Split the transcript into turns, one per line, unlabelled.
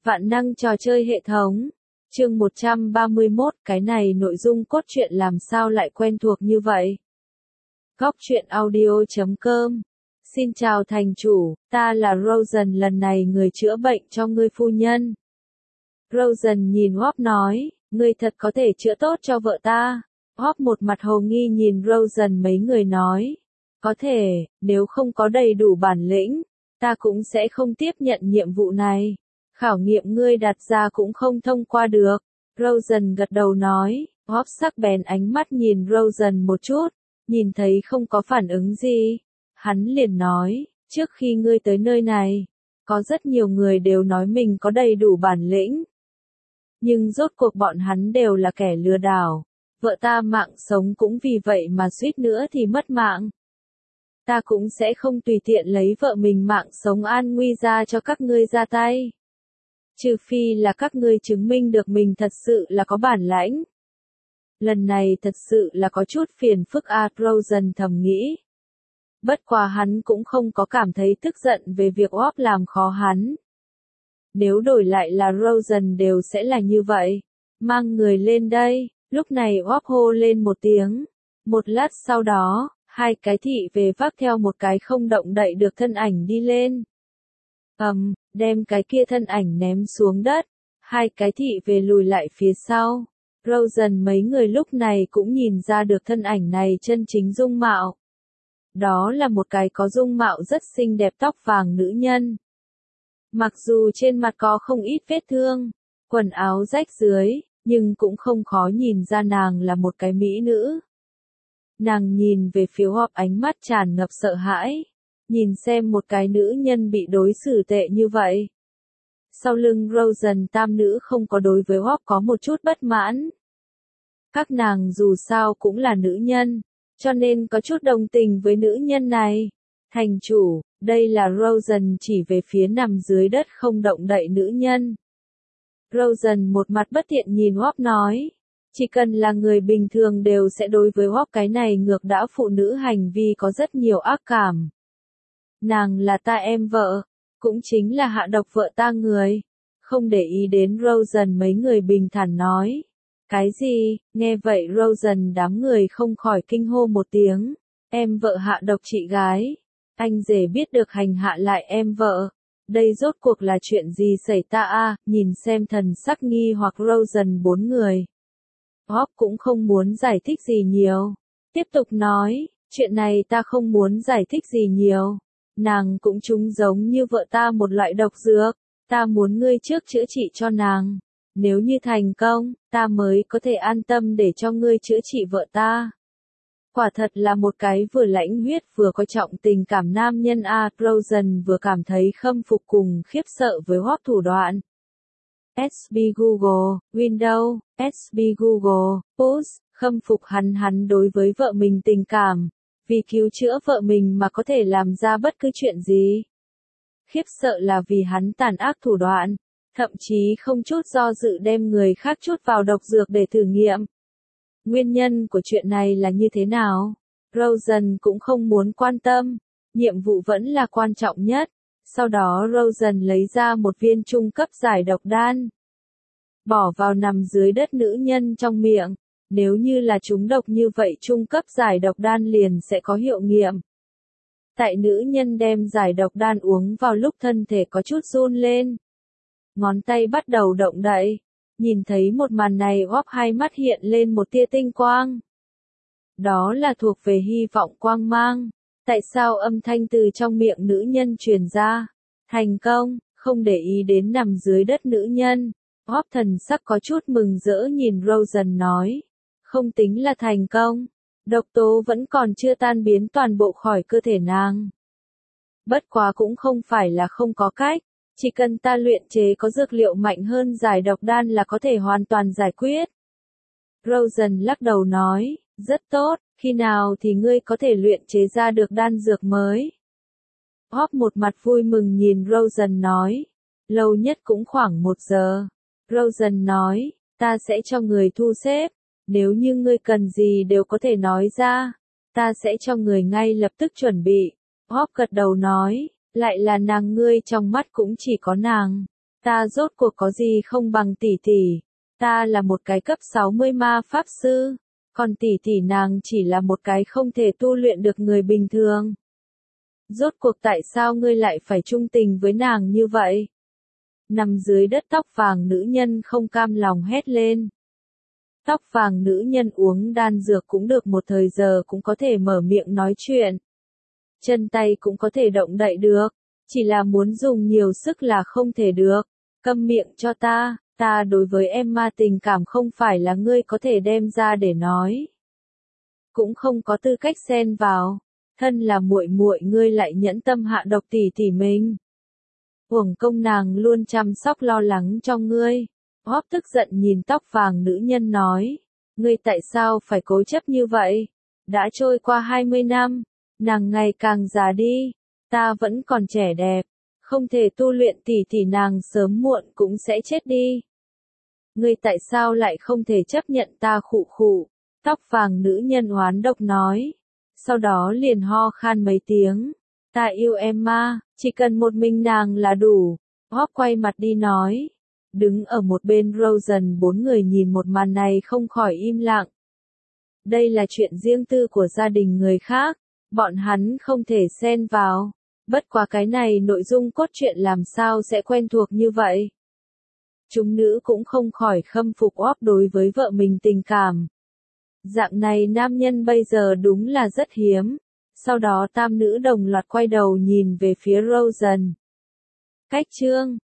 Vạn năng trò chơi hệ thống. Chương 131, cái này nội dung cốt truyện làm sao lại quen thuộc như vậy? Góc truyện audio.com. Xin chào thành chủ, ta là Rosen, lần này người chữa bệnh cho ngươi phu nhân. Rosen nhìn Hop nói, ngươi thật có thể chữa tốt cho vợ ta. Hop một mặt hồ nghi nhìn Rosen, mấy người nói, có thể, nếu không có đầy đủ bản lĩnh, ta cũng sẽ không tiếp nhận nhiệm vụ này. Khảo nghiệm ngươi đặt ra cũng không thông qua được. Rosen gật đầu nói, Hop sắc bén ánh mắt nhìn Rosen một chút, nhìn thấy không có phản ứng gì. Hắn liền nói, trước khi ngươi tới nơi này, có rất nhiều người đều nói mình có đầy đủ bản lĩnh. Nhưng rốt cuộc bọn hắn đều là kẻ lừa đảo. Vợ ta mạng sống cũng vì vậy mà suýt nữa thì mất mạng. Ta cũng sẽ không tùy tiện lấy vợ mình mạng sống an nguy ra cho các ngươi ra tay. Trừ phi là các ngươi chứng minh được mình thật sự là có bản lãnh. Lần này thật sự là có chút phiền phức Rosen thầm nghĩ. Bất quá hắn cũng không có cảm thấy tức giận về việc Hop làm khó hắn. Nếu đổi lại là Rosen đều sẽ là như vậy. Mang người lên đây, lúc này Hop hô lên một tiếng. Một lát sau đó, hai cái thị về vác theo một cái không động đậy được thân ảnh đi lên. Đem cái kia thân ảnh ném xuống đất. Hai cái thị về lùi lại phía sau. Rosen mấy người lúc này cũng nhìn ra được thân ảnh này chân chính dung mạo. Đó là một cái có dung mạo rất xinh đẹp tóc vàng nữ nhân. Mặc dù trên mặt có không ít vết thương, quần áo rách dưới, nhưng cũng không khó nhìn ra nàng là một cái mỹ nữ. Nàng nhìn về phía Hop ánh mắt tràn ngập sợ hãi. Nhìn xem một cái nữ nhân bị đối xử tệ như vậy. Sau lưng Rosen tam nữ không có đối với Hop có một chút bất mãn. Các nàng dù sao cũng là nữ nhân, cho nên có chút đồng tình với nữ nhân này. Thành chủ, đây là Rosen chỉ về phía nằm dưới đất không động đậy nữ nhân. Rosen một mặt bất thiện nhìn Hop nói. Chỉ cần là người bình thường đều sẽ đối với Hop cái này ngược đãi phụ nữ hành vi có rất nhiều ác cảm. Nàng là ta em vợ, cũng chính là hạ độc vợ ta người. Không để ý đến Rosen mấy người bình thản nói. Cái gì? Nghe vậy Rosen đám người không khỏi kinh hô một tiếng. Em vợ hạ độc chị gái. Anh rể biết được hành hạ lại em vợ. Đây rốt cuộc là chuyện gì xảy ra nhìn xem thần sắc nghi hoặc Rosen bốn người. Hop cũng không muốn giải thích gì nhiều. Tiếp tục nói, chuyện này ta không muốn giải thích gì nhiều. Nàng cũng trúng giống như vợ ta một loại độc dược, ta muốn ngươi trước chữa trị cho nàng. Nếu như thành công, ta mới có thể an tâm để cho ngươi chữa trị vợ ta. Quả thật là một cái vừa lãnh huyết vừa coi trọng tình cảm nam nhân Rosen vừa cảm thấy khâm phục cùng khiếp sợ với Hop thủ đoạn. SB Google, Windows, SB Google, Push, khâm phục hắn đối với vợ mình tình cảm. Vì cứu chữa vợ mình mà có thể làm ra bất cứ chuyện gì. Khiếp sợ là vì hắn tàn ác thủ đoạn, thậm chí không chút do dự đem người khác chút vào độc dược để thử nghiệm. Nguyên nhân của chuyện này là như thế nào? Rosen cũng không muốn quan tâm, nhiệm vụ vẫn là quan trọng nhất. Sau đó Rosen lấy ra một viên trung cấp giải độc đan. Bỏ vào nằm dưới đất nữ nhân trong miệng. Nếu như là trúng độc như vậy trung cấp giải độc đan liền sẽ có hiệu nghiệm. Tại nữ nhân đem giải độc đan uống vào lúc thân thể có chút run lên. Ngón tay bắt đầu động đậy. Nhìn thấy một màn này Hop hai mắt hiện lên một tia tinh quang. Đó là thuộc về hy vọng quang mang. Tại sao âm thanh từ trong miệng nữ nhân truyền ra? Thành công, không để ý đến nằm dưới đất nữ nhân. Hop thần sắc có chút mừng rỡ nhìn Rosen nói. Không tính là thành công. Độc tố vẫn còn chưa tan biến toàn bộ khỏi cơ thể nàng. Bất quá cũng không phải là không có cách. Chỉ cần ta luyện chế có dược liệu mạnh hơn giải độc đan là có thể hoàn toàn giải quyết. Rosen lắc đầu nói, rất tốt, khi nào thì ngươi có thể luyện chế ra được đan dược mới? Hop một mặt vui mừng nhìn Rosen nói, lâu nhất cũng khoảng 1 giờ. Rosen nói, ta sẽ cho người thu xếp. Nếu như ngươi cần gì đều có thể nói ra, ta sẽ cho người ngay lập tức chuẩn bị. Hop gật đầu nói, lại là nàng, ngươi trong mắt cũng chỉ có nàng. Ta rốt cuộc có gì không bằng tỷ tỷ. Ta là một cái cấp 60 ma pháp sư. Còn tỷ tỷ nàng chỉ là một cái không thể tu luyện được người bình thường. Rốt cuộc tại sao ngươi lại phải trung tình với nàng như vậy? Nằm dưới đất tóc vàng nữ nhân không cam lòng hét lên. Tóc vàng nữ nhân uống đan dược cũng được một thời giờ cũng có thể mở miệng nói chuyện. Chân tay cũng có thể động đậy được. Chỉ là muốn dùng nhiều sức là không thể được. Câm miệng cho ta, ta đối với Emma tình cảm không phải là ngươi có thể đem ra để nói. Cũng không có tư cách xen vào. Thân là muội muội ngươi lại nhẫn tâm hạ độc tỷ tỷ mình. Uổng công nàng luôn chăm sóc lo lắng cho ngươi. Hóp tức giận nhìn tóc vàng nữ nhân nói. Ngươi tại sao phải cố chấp như vậy? Đã trôi qua 20 năm, nàng ngày càng già đi. Ta vẫn còn trẻ đẹp. Không thể tu luyện tỷ tỷ nàng sớm muộn cũng sẽ chết đi. Ngươi tại sao lại không thể chấp nhận ta khụ khụ? Tóc vàng nữ nhân oán độc nói. Sau đó liền ho khan mấy tiếng. Ta yêu Emma, chỉ cần một mình nàng là đủ. Hop quay mặt đi nói. Đứng ở một bên Rosen bốn người nhìn một màn này không khỏi im lặng. Đây là chuyện riêng tư của gia đình người khác. Bọn hắn không thể xen vào. Bất quá cái này nội dung cốt truyện làm sao sẽ quen thuộc như vậy. Chúng nữ cũng không khỏi khâm phục Hop đối với vợ mình tình cảm. Dạng này nam nhân bây giờ đúng là rất hiếm. Sau đó tam nữ đồng loạt quay đầu nhìn về phía Rosen. Cách chương